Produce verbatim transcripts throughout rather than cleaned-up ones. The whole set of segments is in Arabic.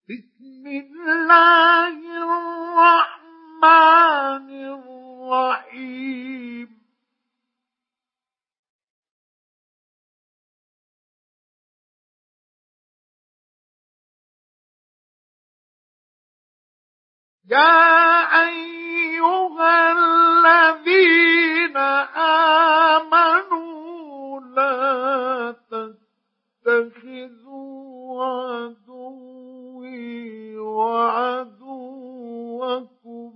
بسم الله الرحمن الرحيم يا أيها الذين آمنوا لا تتخذوا عدوي وعدوكم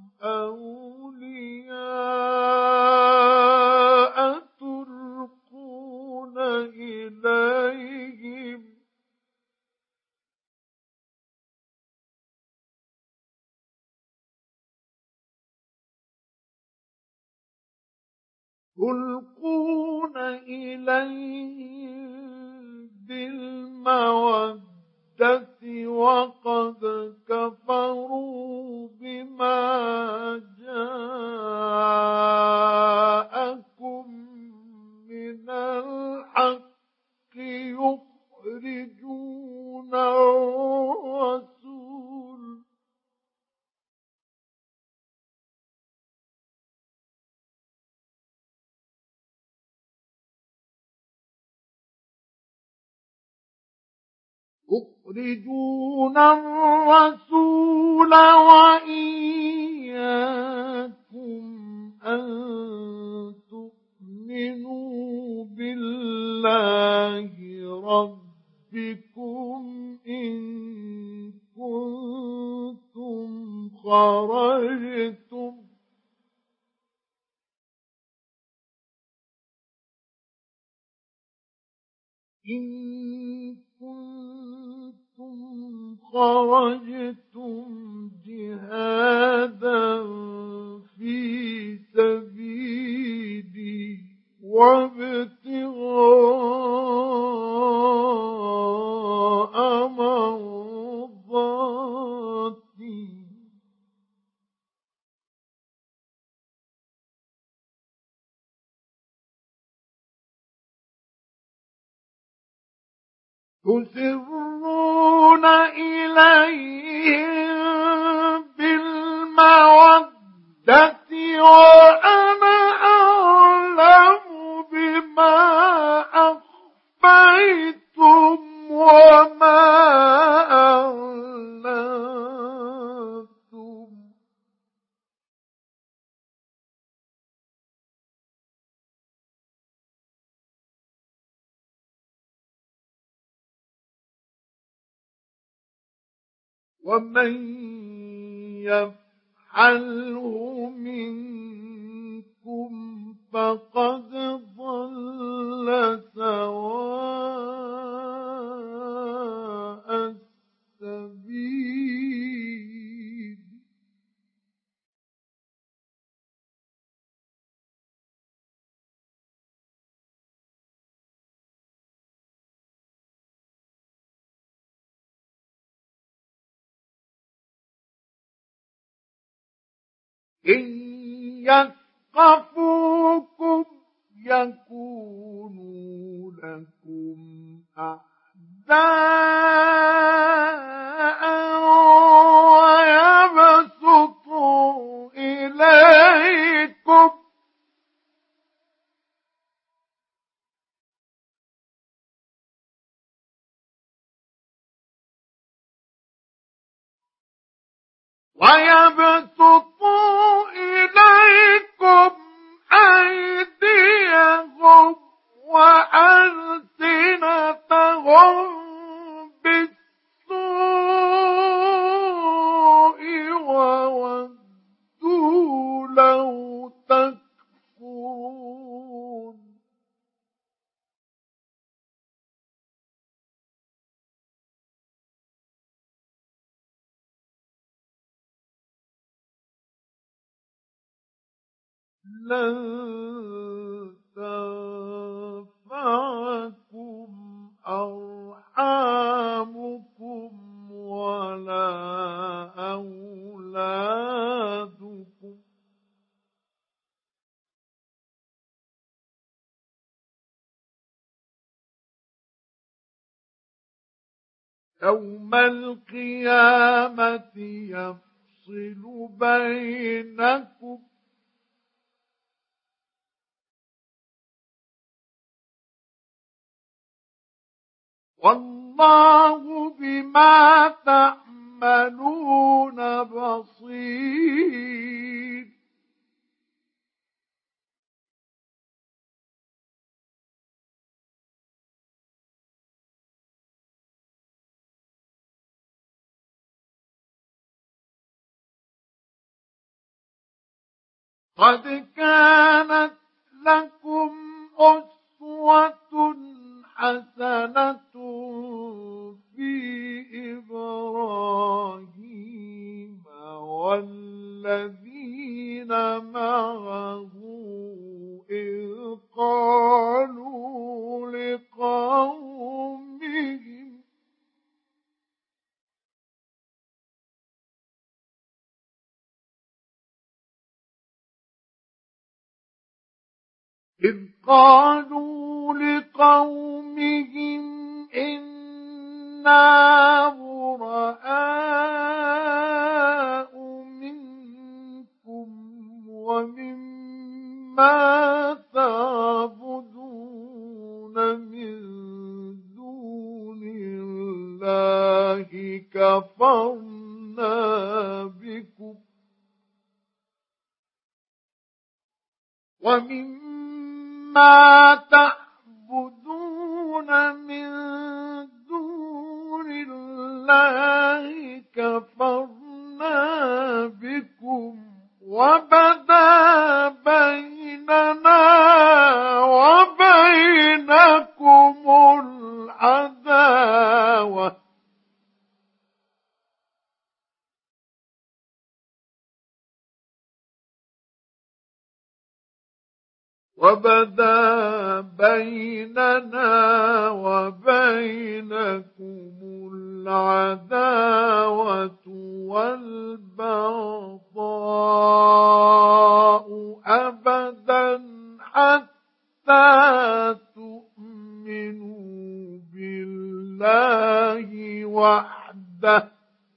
أولياء تلقون إليهم تلقون إليهم بالمودة وقد كفروا بما جاءكم من الحق يخرجون الرسول يخرجون الرسول وإياكم أن تؤمنوا بالله ربكم إن كنتم خرجتم إن كنتم خرجتم جهادا في سبيلي وابتغاء مرضاتي تسرون إليهم بالمودة وأنا أعلم بما أخفيتم وما أعلنتم ومن يفعله منكم فقد ضل سواء السبيل إن يثقفوكم يكونوا لكم أعداء ويبسطوا إليكم ويبسطوا إليكم أيديهم وألسنتهم بالسوء وودوا لو تكفرون لن تنفعكم أرحامكم ولا أولادكم يوم القيامة يفصل بينكم والله بما تعملون بصير. قد كانت لكم أسوة حسنة في إبراهيم والذين معه إذ قالوا لقومهم إذ قالوا لقومهم إنا براء منكم ومما تعبدون من دون الله كفرنا بكم ومما تعبدون من دون الله كفرنا بكم وبدا بيننا وبينكم العداوة وبدا بيننا وبينكم العداوة والبغضاء أبدا حتى تؤمنوا بالله وحده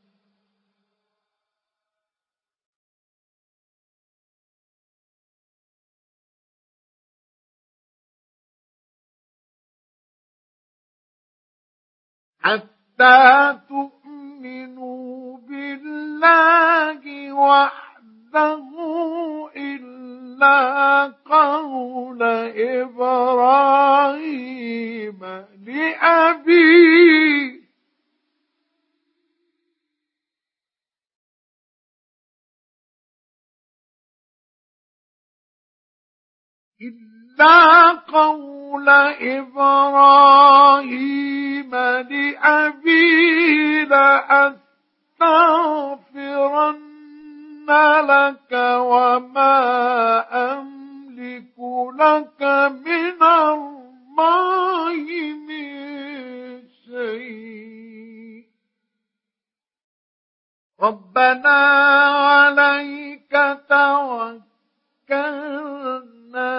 حتى تؤمنوا بالله وحده إلا قول إبراهيم لأبيه إلا قول إبراهيم لأبيه لأستغفرن لك وما أملك لك من الله من شيء ربنا عليك توكلنا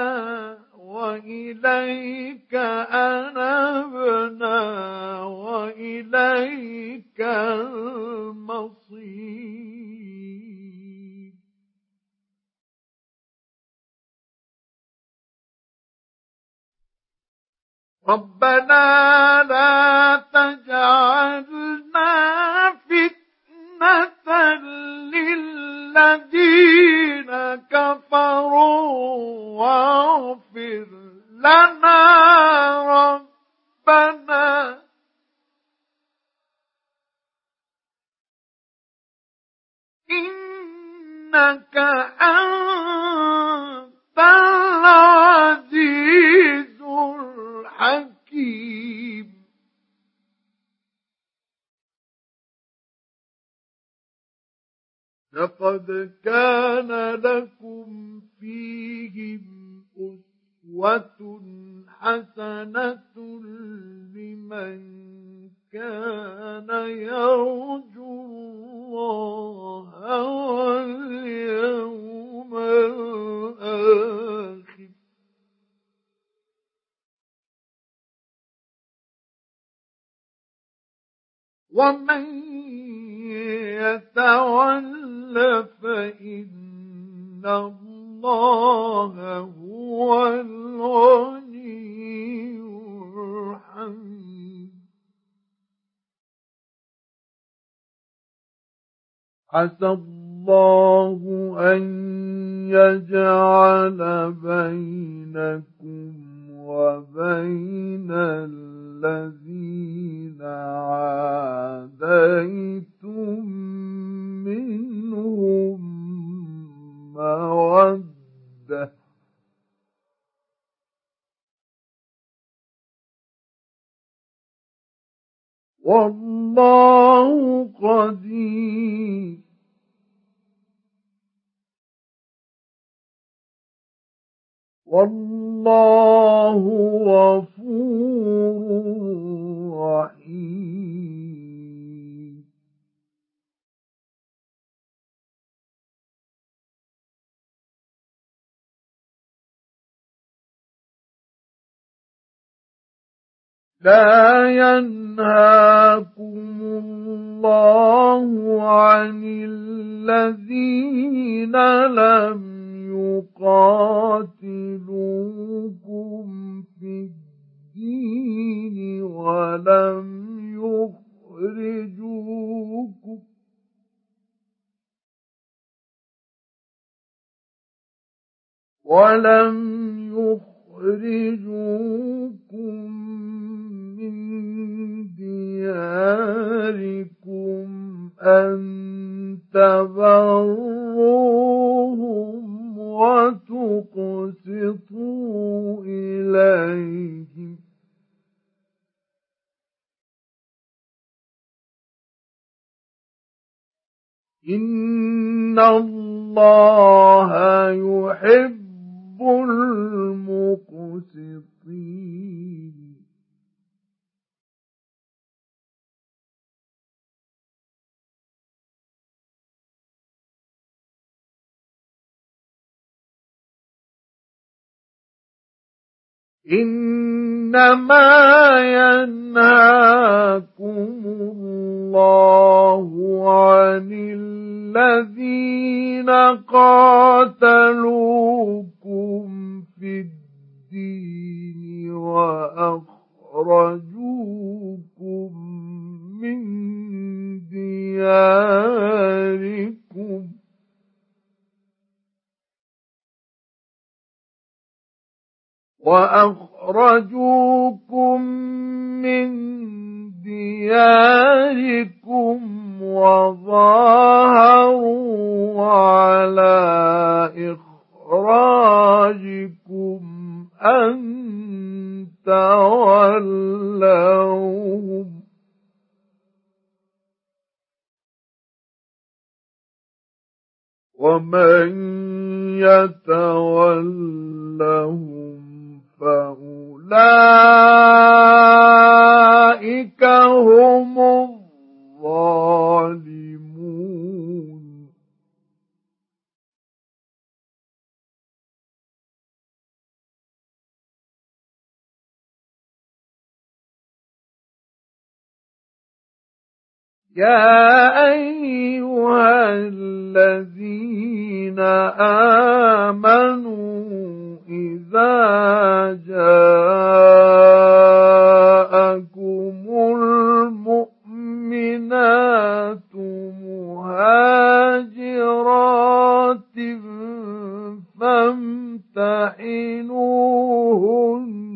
وإليك أنبنا وإليك المصير. ربنا لا تجعلنا فتنة للذين كفروا واغفر لنا ربنا إنك أنت العزيز الحكيم. لقد كان لكم فيهم أسوة حسنة لمن كان يرجو الله واليوم الآخر ومن يتول فإن الله هو الغني الحميد عسى الله أن يجعل بينكم وبين الذين عاديتم منهم مودة والله قدير والله غفور رحيم لا ينهاكم الله عن الذين لم يقاتلوكم في الدين ولم يخرجوكم ولم يخرجوكم من دياركم أن تبروهم وتقسطوا إليهم إن الله يحب المقسطين إنما ينهاكم الله عن الذين قاتلوكم في الدين وأخرجوكم من دياركم وأخرجوكم من دياركم وظاهروا على إخراجكم أن تولوهم ومن يتولهم فأولئك هم الظالمون يا أيها الذين آمنوا إذا جاءكم المؤمنات مهاجرات فامتحنوهن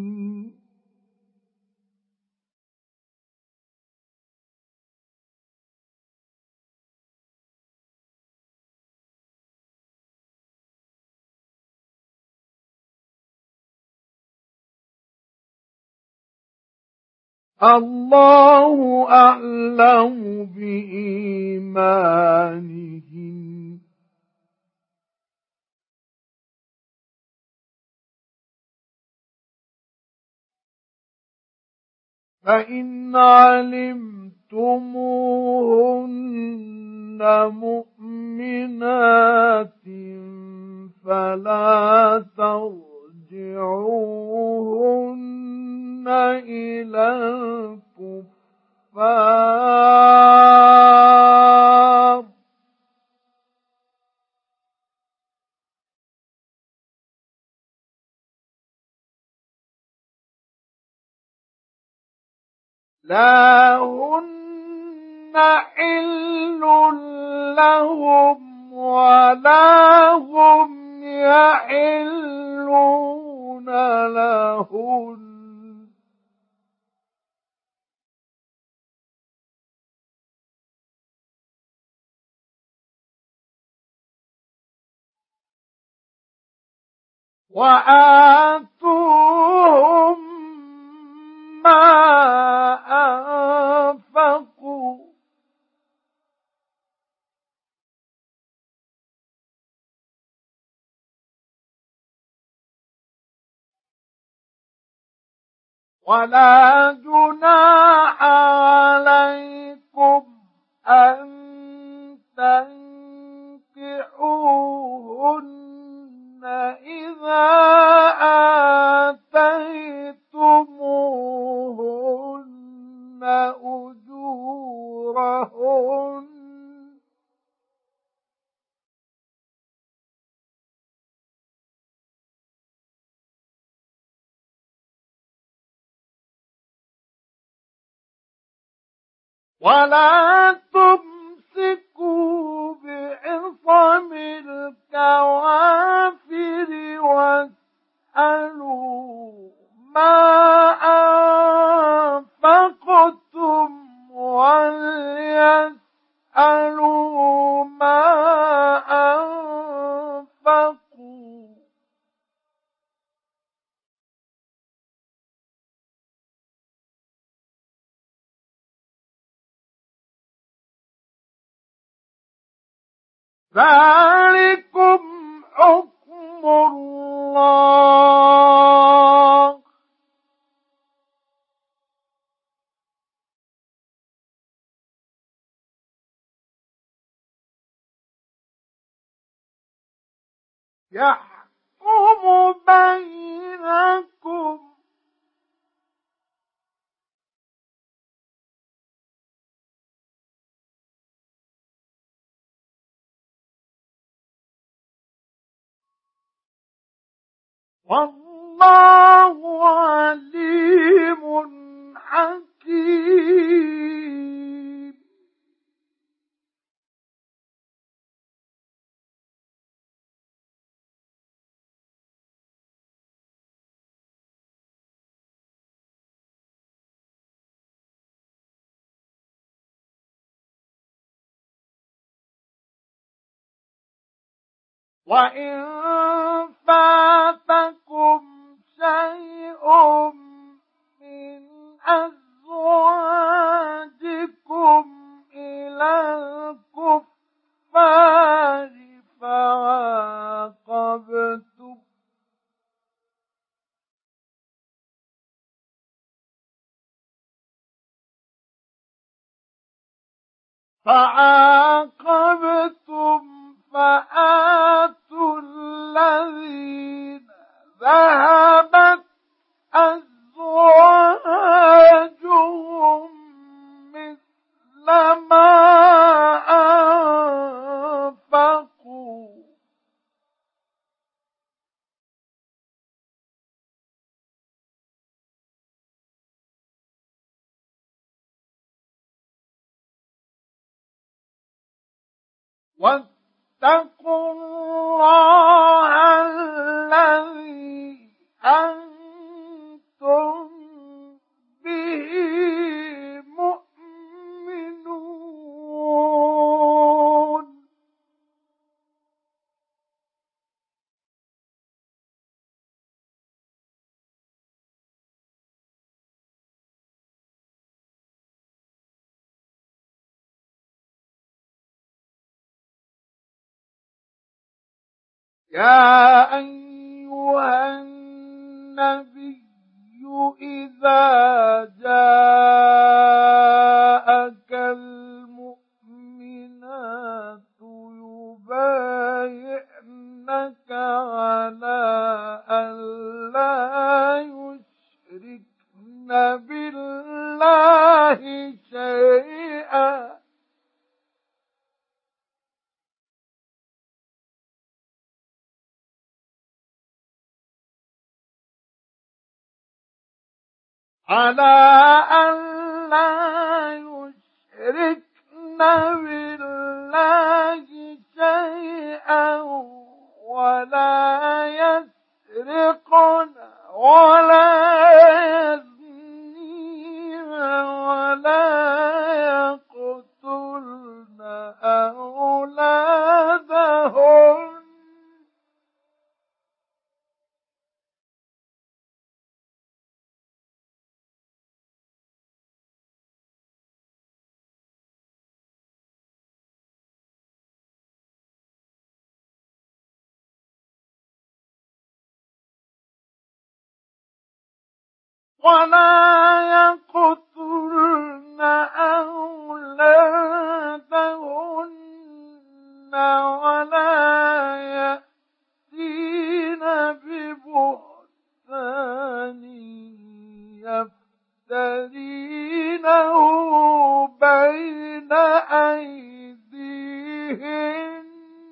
الله أعلم بإيمانهم فإن علمتموهن مؤمنات فلا ترجعوهن إلى الكفر غفار. لا هن حل لهم ولا هم يحلون لهن. وآتوهم ما أنفقوا ولا جناح عليكم أن تنكحوهن إذا آتيتموهن أجورهن. ولا تمسكوا بعصم الكوافر واسألوا ما أنفقتم وليسألوا ما أنفقوا. ذلكم حكم الله يحكم بينكم. والله عليم حكيم. وإن فاتكم شيء من أزواجكم إلى الكفار فعاقبتم فعاقبتم فآتوا الذين ذهبت أزواجهم مثل ما أنفقوا واتقوا الله الذي أنتم به مؤمنون. يا أيها النبي إذا جاءك المؤمنات يبايعنك على أن لا يشركن بالله شيئا على أن لا يشركن بالله شيئا ولا يسرقن ولا يزنين ولا يقتلن أولادهن ولا يقتلن أولادهن ولا يأتين ببهتان يفترينه بين أيديهن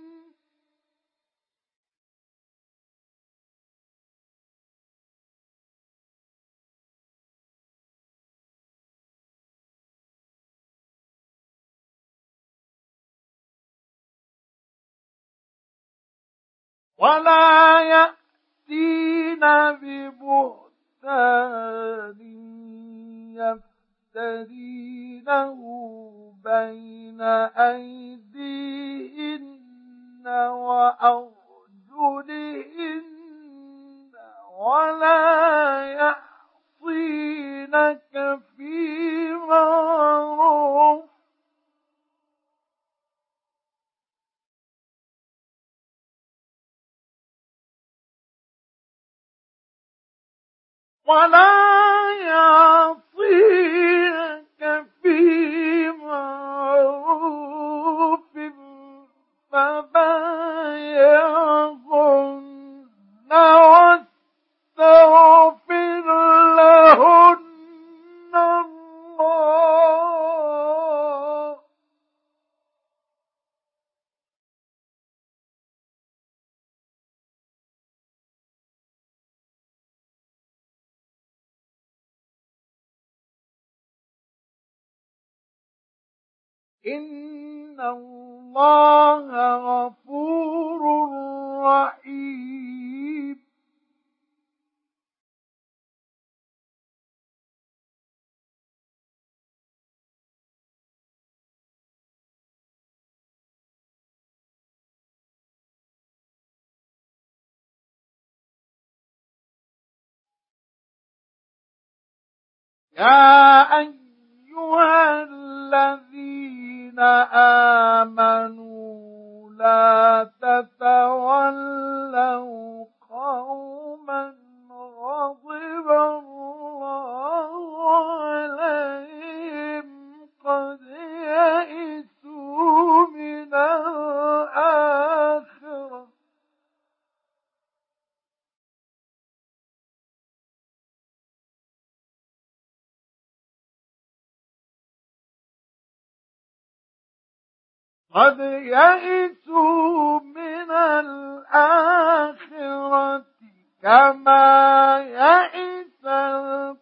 ولا يأتين ببهتان يفترينه بين أيديهن وأرجلهن ولا يعصينك في معروف ولا يعصينك في معروف فبايعهن واستغفر لهن الله إن الله غفور رحيم يا أيها الذين آمنوا لا تتولوا قوما غضب الله عليهم قد يئسوا من الآخرة قد يئسوا من الآخرة كما يئس الكفار